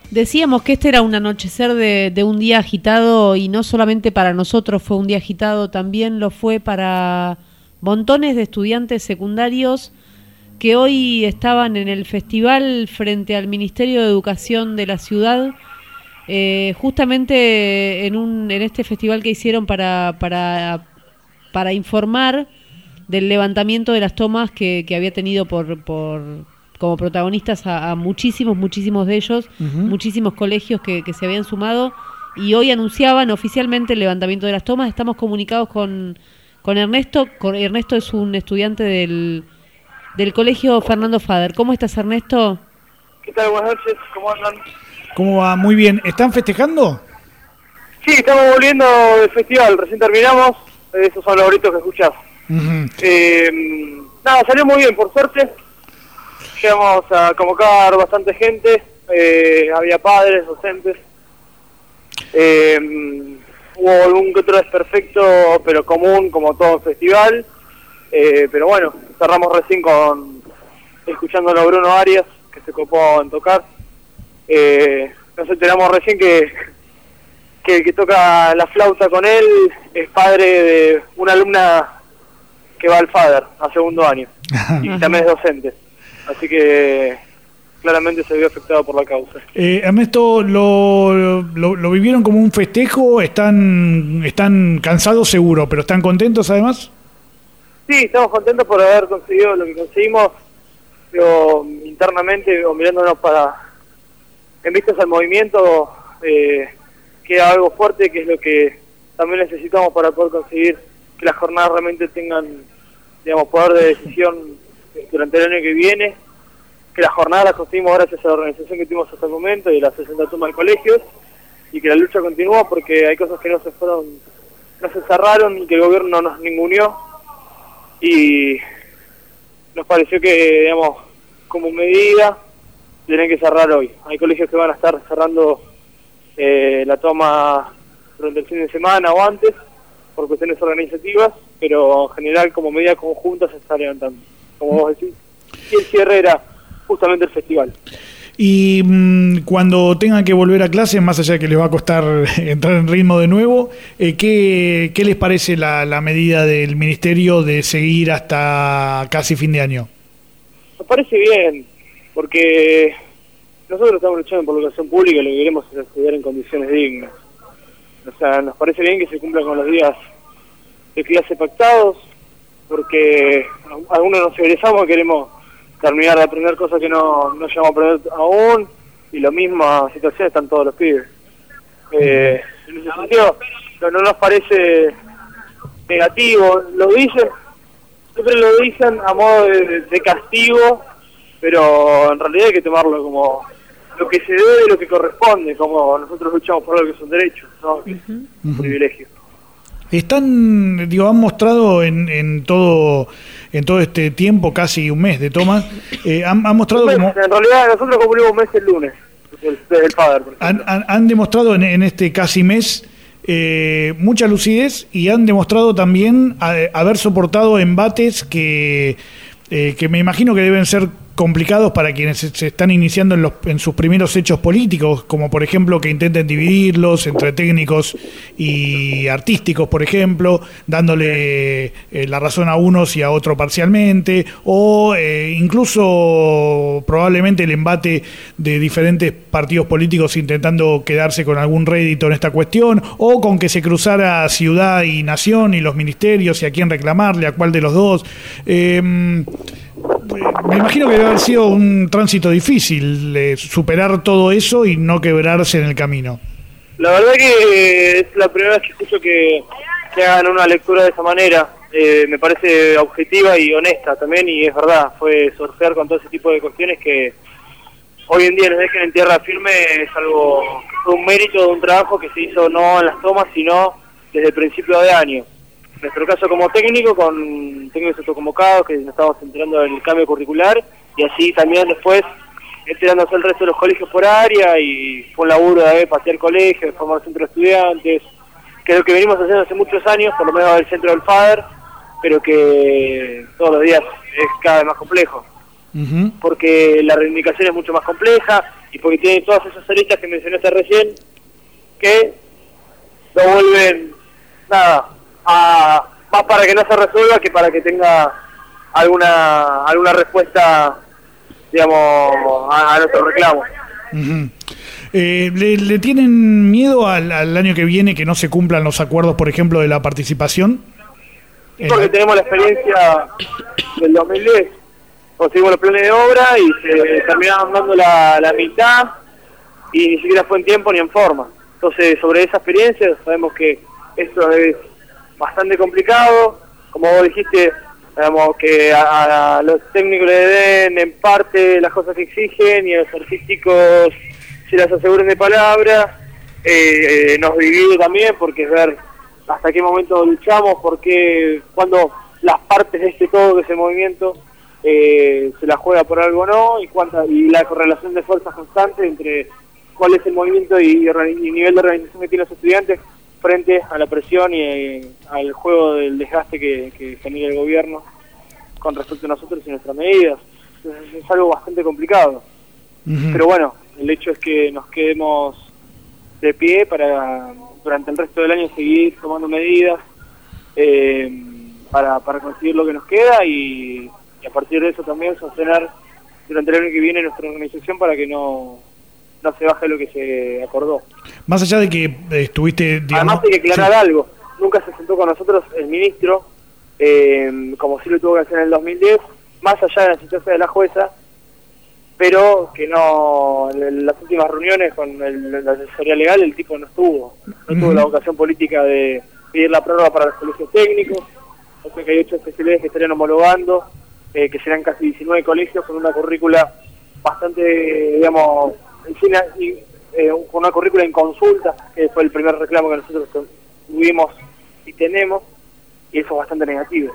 Decíamos que este era un anochecer de un día agitado, y no solamente para nosotros fue un día agitado, también lo fue para montones de estudiantes secundarios que hoy estaban en el festival frente al Ministerio de Educación de la ciudad, justamente en este festival que hicieron para informar del levantamiento de las tomas que había tenido por como protagonistas a muchísimos de ellos, muchísimos colegios que se habían sumado, y hoy anunciaban oficialmente el levantamiento de las tomas. Estamos comunicados con Ernesto. Ernesto es un estudiante del colegio Fernando Fader. ¿Cómo estás, Ernesto? ¿Qué tal? Buenas noches, ¿cómo andan? ¿Cómo va? Muy bien. ¿Están festejando? Sí, estamos volviendo del festival, recién terminamos, esos son los gritos que escuchás. Nada, salió muy bien, por suerte. Llegamos a convocar bastante gente, había padres, docentes. Hubo algún que otro desperfecto, pero común, como todo el festival. Pero bueno, cerramos recién escuchando a Bruno Arias, que se copó en tocar. Nos enteramos recién que el que toca la flauta con él es padre de una alumna que va al FADER a segundo año, y también es docente. Así que claramente se vio afectado por la causa. Ernesto, ¿lo vivieron como un festejo? ¿Están cansados seguro, pero están contentos además? Sí, estamos contentos por haber conseguido lo que conseguimos, pero internamente, o mirándonos en vistas al movimiento, queda algo fuerte, que es lo que también necesitamos para poder conseguir que las jornadas realmente tengan, digamos, poder de decisión durante el año que viene, que las jornadas las conseguimos gracias a la organización que tuvimos hasta el momento y las 60 tomas de colegios, y que la lucha continúa porque hay cosas que no se cerraron y que el gobierno nos ninguneó, y nos pareció que, digamos, como medida tienen que cerrar hoy. Hay colegios que van a estar cerrando la toma durante el fin de semana o antes por cuestiones organizativas, pero en general como medida conjunta se está levantando, como vos decís, y el cierre era justamente el festival. Y cuando tengan que volver a clase, más allá de que les va a costar entrar en ritmo de nuevo, ¿qué les parece la medida del Ministerio de seguir hasta casi fin de año? Nos parece bien, porque nosotros estamos luchando por la educación pública y lo que queremos es estudiar en condiciones dignas. O sea, nos parece bien que se cumplan con los días de clase pactados, porque algunos nos egresamos y queremos terminar de aprender cosas que no llegamos a aprender aún, y la misma situación están todos los pibes. En ese sentido, no nos parece negativo, siempre lo dicen a modo de castigo, pero en realidad hay que tomarlo como lo que se debe y lo que corresponde, como nosotros luchamos por algo que son derechos, no privilegios. Han mostrado en todo este tiempo, casi un mes de tomas, han mostrado mes, como... En realidad nosotros cumplimos un mes el lunes, desde el FADER. Han demostrado en este casi mes mucha lucidez, y han demostrado también haber soportado embates que me imagino que deben ser complicados para quienes se están iniciando en sus primeros hechos políticos, como por ejemplo que intenten dividirlos entre técnicos y artísticos, por ejemplo, dándole la razón a unos y a otros parcialmente, o incluso probablemente el embate de diferentes partidos políticos intentando quedarse con algún rédito en esta cuestión, o con que se cruzara ciudad y nación y los ministerios y a quién reclamarle, a cuál de los dos. Me imagino que debe haber sido un tránsito difícil superar todo eso y no quebrarse en el camino. La verdad que es la primera vez que escucho que hagan una lectura de esa manera. Me parece objetiva y honesta también, y es verdad, fue surfear con todo ese tipo de cuestiones que hoy en día nos dejen en tierra firme. Es algo, fue un mérito de un trabajo que se hizo no en las tomas, sino desde el principio de año. En nuestro caso como técnico, con técnicos autoconvocados, que nos estamos enterando del cambio curricular, y así también después enterándose el resto de los colegios por área, y fue un laburo de patear colegios, de formar centro de estudiantes, que es lo que venimos haciendo hace muchos años, por lo menos del centro del FADER, pero que todos los días es cada vez más complejo, porque la reivindicación es mucho más compleja, y porque tiene todas esas aristas que mencionaste recién, que lo vuelven, más para que no se resuelva que para que tenga alguna respuesta, digamos, a nuestro reclamo. Uh-huh. ¿Le tienen miedo al año que viene que no se cumplan los acuerdos, por ejemplo, de la participación? Porque tenemos la experiencia del 2010, conseguimos los planes de obra y se terminaron dando la mitad y ni siquiera fue en tiempo ni en forma. Entonces, sobre esa experiencia sabemos que esto es bastante complicado. Como vos dijiste, digamos que a los técnicos le den en parte las cosas que exigen y a los artísticos se las aseguren de palabra. Nos divide también porque es ver hasta qué momento luchamos, porque cuando las partes de todo que es el movimiento se la juega por algo o no, y la correlación de fuerzas constante entre cuál es el movimiento y nivel de organización que tienen los estudiantes frente a la presión y al juego del desgaste que genera el gobierno con respecto a nosotros y nuestras medidas. Entonces es algo bastante complicado. Uh-huh. Pero bueno, el hecho es que nos quedemos de pie para durante el resto del año seguir tomando medidas para conseguir lo que nos queda y a partir de eso también sostener durante el año que viene nuestra organización para que no se baje lo que se acordó. Más allá de que estuviste... Además hay que aclarar algo, nunca se sentó con nosotros el ministro, como sí lo tuvo que hacer en el 2010, más allá de la sentencia de la jueza, pero que no, en las últimas reuniones con la asesoría legal el tipo no tuvo la vocación política de pedir la prórroga para los colegios técnicos. O sea que hay 8 especialidades que estarían homologando, que serán casi 19 colegios con una currícula bastante, digamos, con una currícula en consulta, que fue el primer reclamo que nosotros tuvimos y tenemos, y eso es bastante negativo.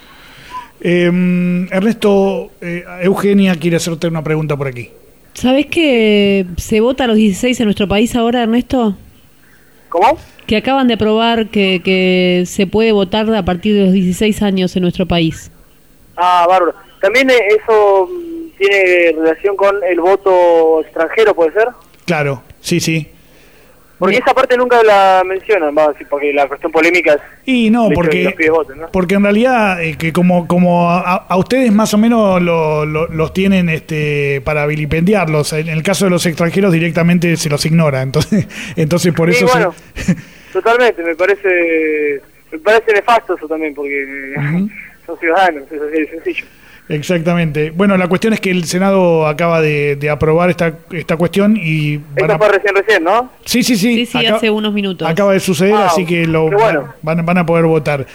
Ernesto, Eugenia quiere hacerte una pregunta por aquí. ¿Sabés que se vota a los 16 en nuestro país ahora, Ernesto? ¿Cómo? Que acaban de aprobar que se puede votar a partir de los 16 años en nuestro país. Ah, bárbaro. También eso tiene relación con el voto extranjero, ¿puede ser? Claro, sí. Porque esa parte nunca la mencionan, porque la cuestión polémica es... Y no, porque en realidad que como a ustedes más o menos los tienen para vilipendiarlos, en el caso de los extranjeros directamente se los ignora, entonces por eso... Bueno, totalmente, me parece nefasto eso también, porque son ciudadanos, es así de sencillo. Exactamente. Bueno, la cuestión es que el Senado acaba de aprobar esta cuestión y... Esto fue recién, ¿no? Sí, hace unos minutos. Acaba de suceder, así que van a poder votar.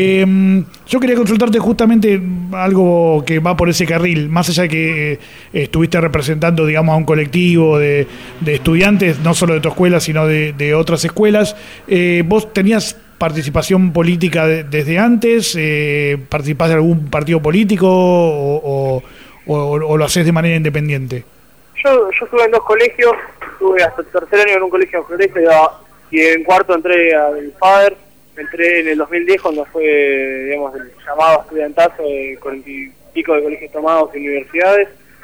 Yo quería consultarte justamente algo que va por ese carril, más allá de que estuviste representando, digamos, a un colectivo de estudiantes, no solo de tu escuela, sino de otras escuelas. ¿Vos tenías participación política desde antes? ¿Participás de algún partido político o lo haces de manera independiente? Yo estuve en 2 colegios, estuve hasta el tercer año en un colegio en Floresta y en cuarto entré al FADER, entré en el 2010 cuando fue, digamos, el llamado estudiantazo de 40 y pico de colegios tomados y universidades.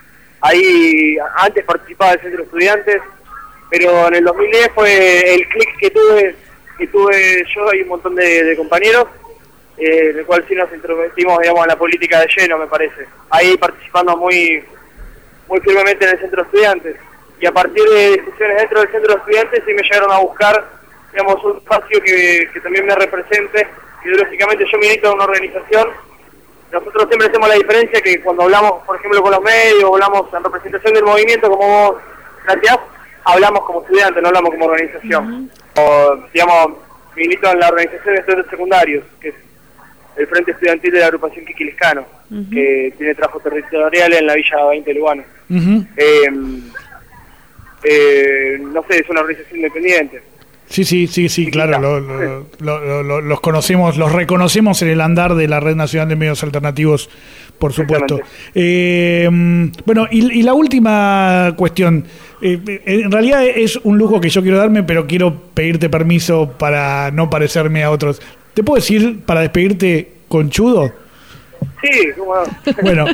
Ahí antes participaba del centro de estudiantes, pero en el 2010 fue el clic que tuve yo y un montón de compañeros, en el cual sí nos intrometimos, digamos, en la política de lleno, me parece. Ahí participando muy firmemente en el centro de estudiantes. Y a partir de discusiones dentro del centro de estudiantes sí me llegaron a buscar, digamos, un espacio que también me represente. Ideológicamente yo milito en una organización. Nosotros siempre hacemos la diferencia que cuando hablamos, por ejemplo, con los medios, hablamos en representación del movimiento, como vos planteás, hablamos como estudiantes, no hablamos como organización. O, digamos, milito en la organización de estudiantes secundarios, que es el Frente Estudiantil de la Agrupación Quiquiliscano, que tiene trabajo territorial en la Villa 20 de Lugano. No sé, es una organización independiente. Sí, claro, los conocemos, los reconocemos en el andar de la Red Nacional de Medios Alternativos, por supuesto. Bueno, y la última cuestión, en realidad es un lujo que yo quiero darme, pero quiero pedirte permiso para no parecerme a otros. ¿Te puedo decir, para despedirte, conchudo? Sí, cómo no. Bueno,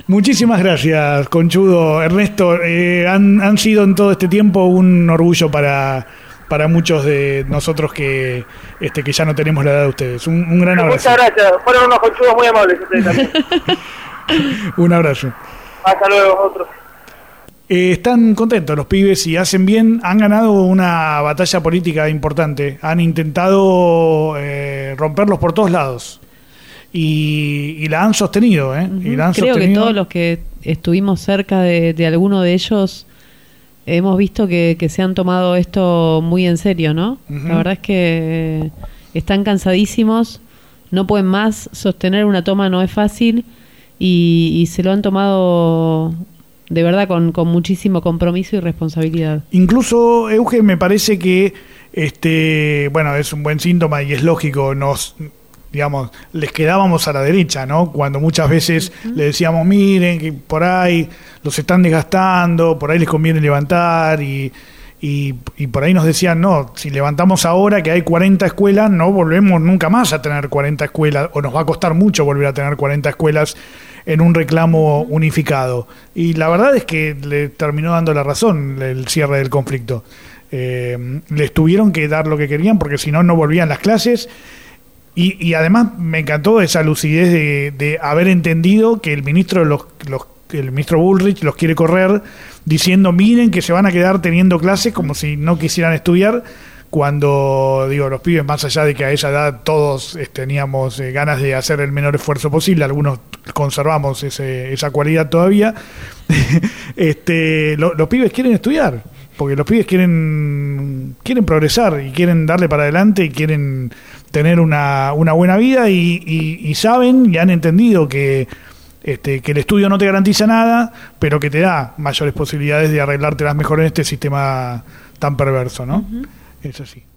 Muchísimas gracias, Conchudo. Ernesto, han sido en todo este tiempo un orgullo para muchos de nosotros que ya no tenemos la edad de ustedes. Un gran abrazo. Muchas gracias, fueron unos conchudos muy amables ustedes también. Un abrazo. Hasta luego, otros. Están contentos los pibes y hacen bien, han ganado una batalla política importante, han intentado romperlos por todos lados y la han sostenido. Creo que todos los que estuvimos cerca de alguno de ellos hemos visto que se han tomado esto muy en serio, ¿no? La verdad es que están cansadísimos, no pueden más, sostener una toma no es fácil y se lo han tomado de verdad con muchísimo compromiso y responsabilidad. Incluso, Euge, me parece que es un buen síntoma y es lógico, les quedábamos a la derecha, ¿no? Cuando muchas veces le decíamos, miren, que por ahí los están desgastando, por ahí les conviene levantar y por ahí nos decían, no, si levantamos ahora que hay 40 escuelas, no volvemos nunca más a tener 40 escuelas, o nos va a costar mucho volver a tener 40 escuelas en un reclamo unificado. Y la verdad es que le terminó dando la razón el cierre del conflicto. Les tuvieron que dar lo que querían porque si no, no volvían las clases. Y además me encantó esa lucidez de haber entendido que el ministro el ministro Bullrich los quiere correr diciendo, miren que se van a quedar teniendo clases como si no quisieran estudiar, cuando los pibes, más allá de que a esa edad todos teníamos ganas de hacer el menor esfuerzo posible, algunos conservamos esa cualidad todavía, los pibes quieren estudiar, porque los pibes quieren progresar y quieren darle para adelante y quieren tener una buena vida y saben y han entendido que el estudio no te garantiza nada, pero que te da mayores posibilidades de arreglártelas mejor en este sistema tan perverso, ¿no? Es así.